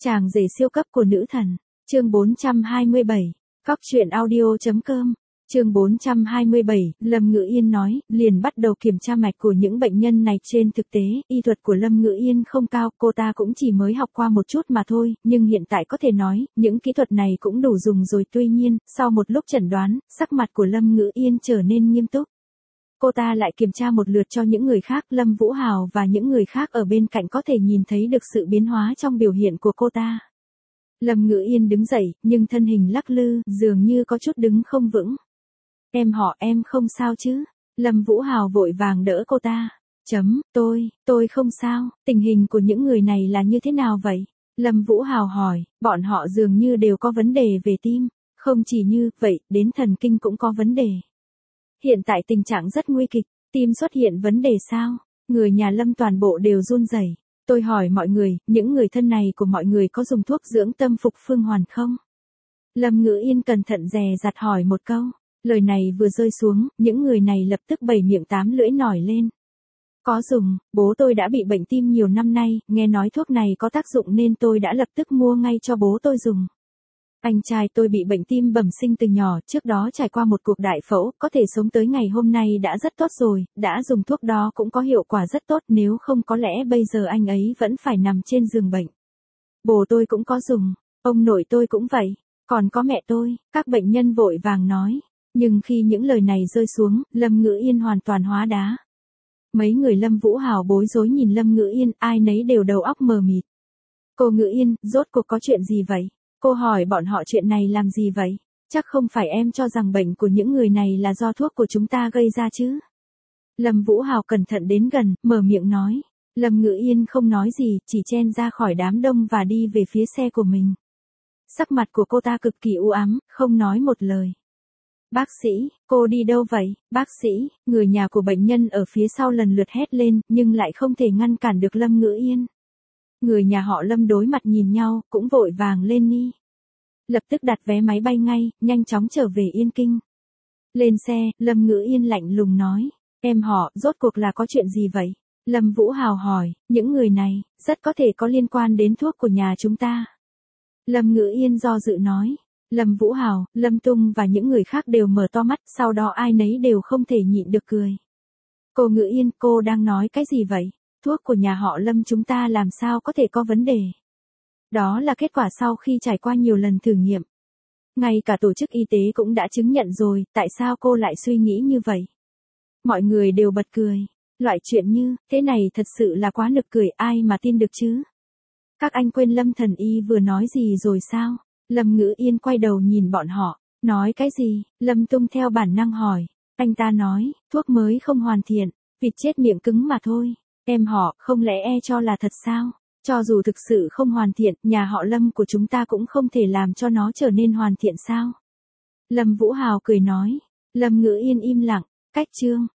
Chàng rể siêu cấp của nữ thần. Chương 427. Cóc truyện audio.com. Chương 427, Lâm Ngữ Yên nói, liền bắt đầu kiểm tra mạch của những bệnh nhân này. Trên thực tế, y thuật của Lâm Ngữ Yên không cao, cô ta cũng chỉ mới học qua một chút mà thôi, nhưng hiện tại có thể nói, những kỹ thuật này cũng đủ dùng rồi. Tuy nhiên, sau một lúc chẩn đoán, sắc mặt của Lâm Ngữ Yên trở nên nghiêm túc. Cô ta lại kiểm tra một lượt cho những người khác, Lâm Vũ Hào và những người khác ở bên cạnh có thể nhìn thấy được sự biến hóa trong biểu hiện của cô ta. Lâm Ngữ Yên đứng dậy, nhưng thân hình lắc lư, dường như có chút đứng không vững. Em không sao chứ? Lâm Vũ Hào vội vàng đỡ cô ta. Tôi không sao, tình hình của những người này là như thế nào vậy? Lâm Vũ Hào hỏi, bọn họ dường như đều có vấn đề về tim, không chỉ như vậy, đến thần kinh cũng có vấn đề. Hiện tại tình trạng rất nguy kịch, tim xuất hiện vấn đề sao? Người nhà Lâm toàn bộ đều run rẩy. Tôi hỏi mọi người, những người thân này của mọi người có dùng thuốc dưỡng tâm phục phương hoàn không? Lâm Ngữ Yên cẩn thận dè dặt hỏi một câu. Lời này vừa rơi xuống, những người này lập tức bảy miệng tám lưỡi nổi lên. Có dùng, bố tôi đã bị bệnh tim nhiều năm nay, nghe nói thuốc này có tác dụng nên tôi đã lập tức mua ngay cho bố tôi dùng. Anh trai tôi bị bệnh tim bẩm sinh từ nhỏ, trước đó trải qua một cuộc đại phẫu, có thể sống tới ngày hôm nay đã rất tốt rồi, đã dùng thuốc đó cũng có hiệu quả rất tốt, nếu không có lẽ bây giờ anh ấy vẫn phải nằm trên giường bệnh. Bố tôi cũng có dùng, ông nội tôi cũng vậy, còn có mẹ tôi, các bệnh nhân vội vàng nói. Nhưng khi những lời này rơi xuống, Lâm Ngữ Yên hoàn toàn hóa đá. Mấy người Lâm Vũ Hào bối rối nhìn Lâm Ngữ Yên, ai nấy đều đầu óc mờ mịt. Cô Ngữ Yên, rốt cuộc có chuyện gì vậy? Cô hỏi bọn họ chuyện này làm gì vậy? Chắc không phải em cho rằng bệnh của những người này là do thuốc của chúng ta gây ra chứ? Lâm Vũ Hào cẩn thận đến gần, mở miệng nói. Lâm Ngữ Yên không nói gì, chỉ chen ra khỏi đám đông và đi về phía xe của mình. Sắc mặt của cô ta cực kỳ u ám, không nói một lời. Bác sĩ, cô đi đâu vậy? Bác sĩ, người nhà của bệnh nhân ở phía sau lần lượt hét lên, nhưng lại không thể ngăn cản được Lâm Ngữ Yên. Người nhà họ Lâm đối mặt nhìn nhau, cũng vội vàng lên ni. Lập tức đặt vé máy bay ngay, nhanh chóng trở về Yên Kinh. Lên xe, Lâm Ngữ Yên lạnh lùng nói. Em họ, rốt cuộc là có chuyện gì vậy? Lâm Vũ Hào hỏi, những người này, rất có thể có liên quan đến thuốc của nhà chúng ta. Lâm Ngữ Yên do dự nói. Lâm Vũ Hào, Lâm Tung và những người khác đều mở to mắt, sau đó ai nấy đều không thể nhịn được cười. Cô Ngữ Yên, cô đang nói cái gì vậy? Thuốc của nhà họ Lâm chúng ta làm sao có thể có vấn đề? Đó là kết quả sau khi trải qua nhiều lần thử nghiệm. Ngay cả tổ chức y tế cũng đã chứng nhận rồi, tại sao cô lại suy nghĩ như vậy? Mọi người đều bật cười. Loại chuyện như thế này thật sự là quá nực cười, ai mà tin được chứ? Các anh quên Lâm Thần Y vừa nói gì rồi sao? Lâm Ngữ Yên quay đầu nhìn bọn họ, nói cái gì? Lâm Tung theo bản năng hỏi. Anh ta nói, thuốc mới không hoàn thiện, vịt chết miệng cứng mà thôi. Em họ, không lẽ cho là thật sao? Cho dù thực sự không hoàn thiện, nhà họ Lâm của chúng ta cũng không thể làm cho nó trở nên hoàn thiện sao? Lâm Vũ Hào cười nói. Lâm Ngữ Yên im lặng, cách chương.